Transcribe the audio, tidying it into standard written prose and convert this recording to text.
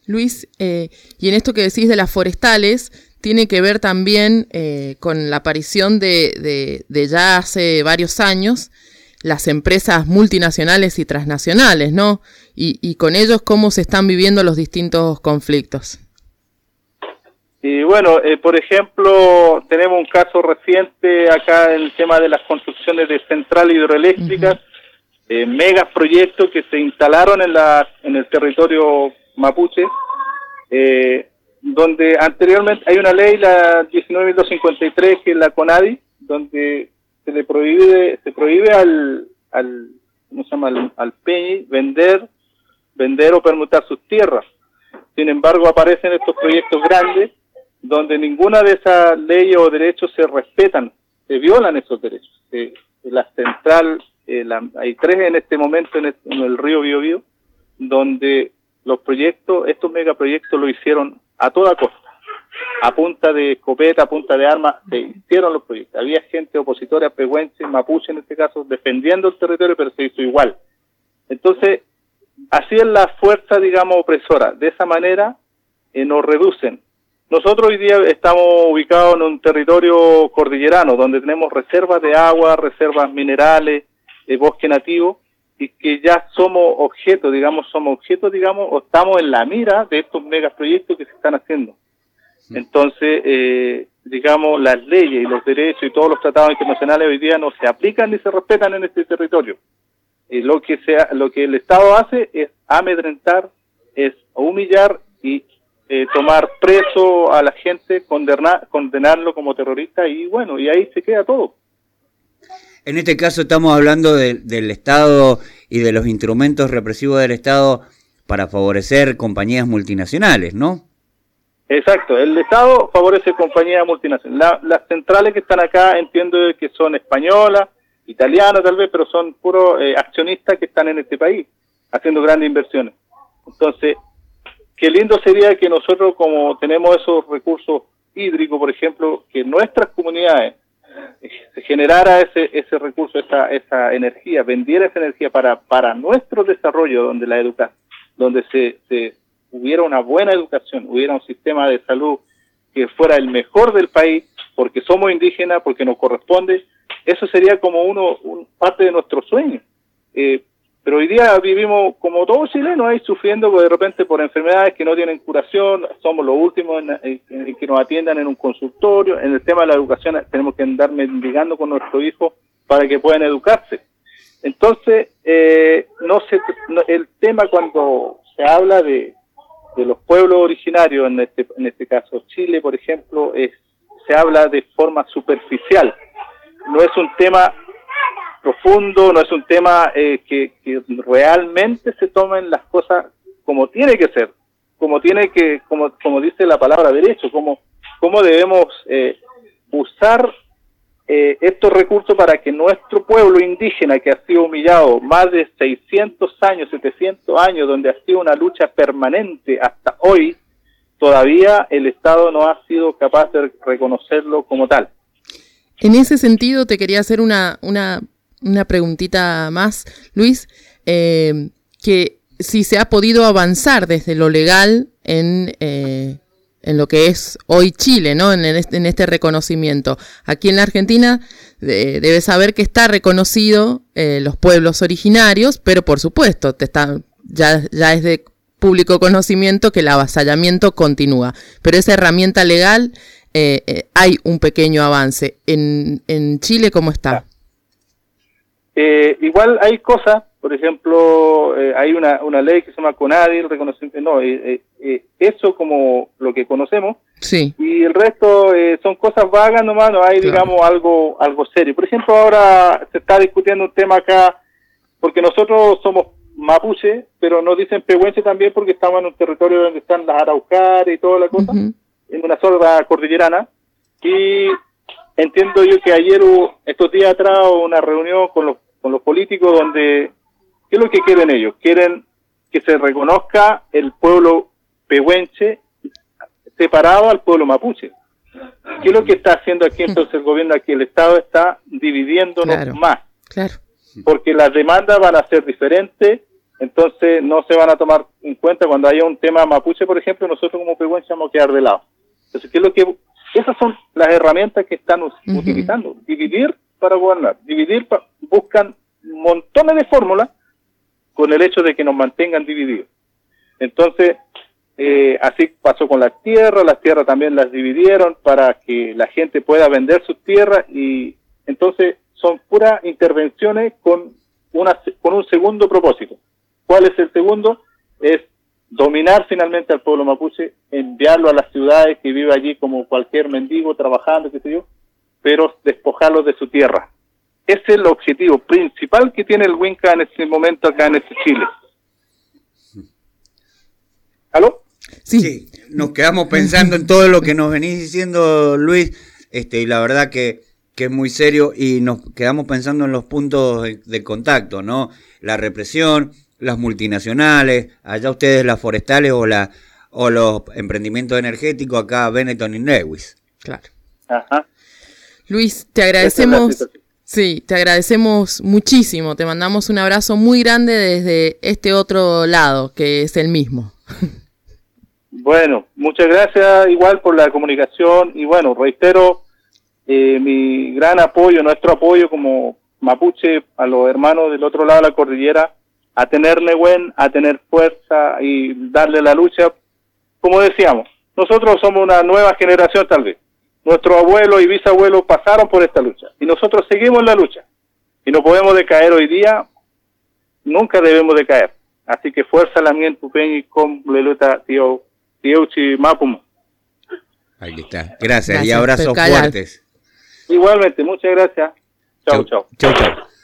Luis, y en esto que decís de las forestales, tiene que ver también con la aparición de ya hace varios años las empresas multinacionales y transnacionales, ¿no? Y con ellos, ¿cómo se están viviendo los distintos conflictos? Y bueno, por ejemplo, tenemos un caso reciente acá en el tema de las construcciones de centrales hidroeléctricas, megas proyectos que se instalaron en el territorio mapuche, donde anteriormente hay una ley, la 19.253, que es la CONADI, donde se prohíbe al ¿cómo se llama? Al PEñi vender o permutar sus tierras. Sin embargo, aparecen estos proyectos grandes donde ninguna de esas leyes o derechos se respetan, se violan esos derechos. La central, hay 3 en este momento en el río Biobío, donde estos megaproyectos lo hicieron a toda costa, a punta de escopeta, a punta de armas, se hicieron los proyectos. Había gente opositora, pehuenche, mapuche en este caso, defendiendo el territorio, pero se hizo igual. Entonces, así es la fuerza, digamos, opresora. De esa manera nos reducen. Nosotros hoy día estamos ubicados en un territorio cordillerano, donde tenemos reservas de agua, reservas minerales, bosque nativo, y que ya somos objetos, o estamos en la mira de estos megaproyectos que se están haciendo. Entonces, digamos, las leyes y los derechos y todos los tratados internacionales hoy día no se aplican ni se respetan en este territorio. Lo que el Estado hace es amedrentar, es humillar y tomar preso a la gente, condenarlo como terrorista, y bueno, y ahí se queda todo. En este caso estamos hablando del Estado y de los instrumentos represivos del Estado para favorecer compañías multinacionales, ¿no? Exacto, el Estado favorece compañías multinacionales. Las centrales que están acá entiendo que son españolas, italianas tal vez, pero son puros accionistas que están en este país haciendo grandes inversiones. Entonces, qué lindo sería que nosotros, como tenemos esos recursos hídricos, por ejemplo, que nuestras comunidades se generara ese recurso, esa energía, vendiera esa energía para nuestro desarrollo, donde se hubiera una buena educación, hubiera un sistema de salud que fuera el mejor del país, porque somos indígenas, porque nos corresponde. Eso sería como parte de nuestro sueño. Pero hoy día vivimos como todos chilenos ahí sufriendo de repente por enfermedades que no tienen curación. Somos los últimos en que nos atiendan en un consultorio. En el tema de la educación tenemos que andar mendigando con nuestros hijos para que puedan educarse. Entonces, el tema cuando se habla de los pueblos originarios, en este caso Chile, por ejemplo, se habla de forma superficial. No es un tema profundo, no es un tema que realmente se tomen las cosas como tiene que ser, como dice la palabra derecho, como debemos usar estos recursos para que nuestro pueblo indígena, que ha sido humillado más de 600 años, 700 años, donde ha sido una lucha permanente hasta hoy, todavía el Estado no ha sido capaz de reconocerlo como tal. En ese sentido te quería hacer una preguntita más, Luis, que si se ha podido avanzar desde lo legal en lo que es hoy Chile, ¿no? En este reconocimiento. Aquí en la Argentina debes saber que está reconocido los pueblos originarios, pero por supuesto ya es de público conocimiento que el avasallamiento continúa. Pero esa herramienta legal hay un pequeño avance. ¿En Chile cómo está? Igual hay cosas, por ejemplo, hay una ley que se llama CONADI, el reconocimiento, eso como lo que conocemos, sí. Y el resto son cosas vagas nomás, no hay, claro, digamos, algo serio. Por ejemplo, ahora se está discutiendo un tema acá, porque nosotros somos mapuche, pero nos dicen pehuenche también porque estamos en un territorio donde están las araucarias y toda la cosa, en una zona cordillerana, y entiendo yo que ayer estos días atrás, hubo una reunión con los políticos donde, ¿qué es lo que quieren ellos? Quieren que se reconozca el pueblo pehuenche separado al pueblo mapuche. ¿Qué es lo que está haciendo aquí entonces el gobierno? Aquí el Estado está dividiéndonos, claro, más. Claro. Porque las demandas van a ser diferentes Entonces no se van a tomar en cuenta cuando haya un tema mapuche, por ejemplo, nosotros como pehuenches vamos a quedar de lado. Entonces, ¿qué es lo que esas son las herramientas que están utilizando? Dividir para gobernar, buscan montones de fórmulas con el hecho de que nos mantengan divididos. Entonces, así pasó con las tierras también las dividieron para que la gente pueda vender sus tierras, y entonces son puras intervenciones con un segundo propósito. ¿Cuál es el segundo? Es dominar finalmente al pueblo mapuche, enviarlo a las ciudades, que vive allí como cualquier mendigo trabajando, qué sé yo, pero despojarlos de su tierra. Ese es el objetivo principal que tiene el Winca en este momento acá en este Chile. ¿Aló? Sí, nos quedamos pensando en todo lo que nos venís diciendo, Luis, y la verdad que es muy serio, y nos quedamos pensando en los puntos de contacto, ¿no? La represión, las multinacionales, allá ustedes las forestales o los emprendimientos energéticos, acá Benetton y Lewis. Claro. Ajá. Luis, te agradecemos. Sí, te agradecemos muchísimo. Te mandamos un abrazo muy grande desde este otro lado, que es el mismo. Bueno, muchas gracias igual por la comunicación, y bueno, reitero mi gran apoyo, nuestro apoyo como mapuche a los hermanos del otro lado de la cordillera, a tener Nehuen, a tener fuerza y darle la lucha. Como decíamos, nosotros somos una nueva generación tal vez. Nuestros abuelos y bisabuelos pasaron por esta lucha y nosotros seguimos la lucha. Y no podemos decaer hoy día, nunca debemos decaer. Así que fuerza la mien pupeñi con leluta tieuchi mapumo. Ahí está. Gracias y abrazos fuertes. Igualmente, muchas gracias. Chau, chau. Chau, chau.